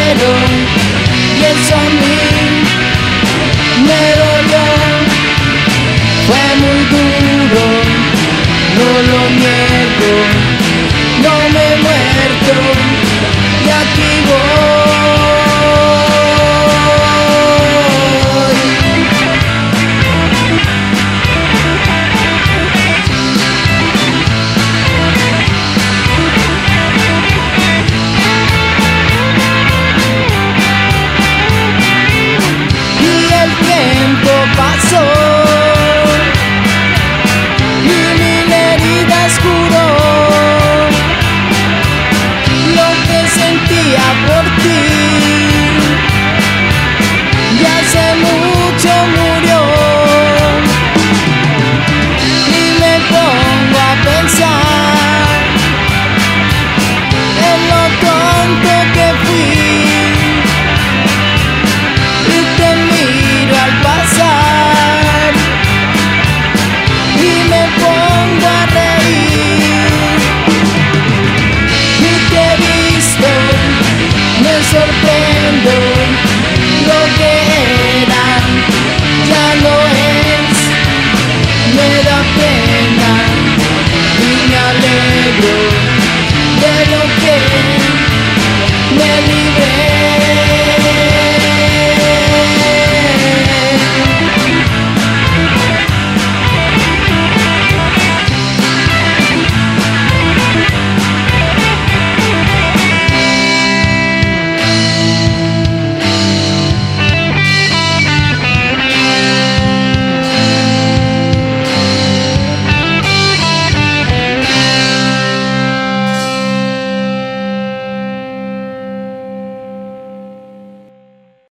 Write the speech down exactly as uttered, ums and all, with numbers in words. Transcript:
hicieron, y eso a mí me dolió. Fue muy duro, no lo niego, no me he muerto y aquí voy. Y el tiempo pasó y mi herida curó. Lo que sentía por ti ya hace mucho murió. Y me pongo a pensar en lo tonto que fui, y te miro al pasar y me pongo a reír. Y te he visto, me sorprendo, lo que era ya no es, me da pena y me alegro.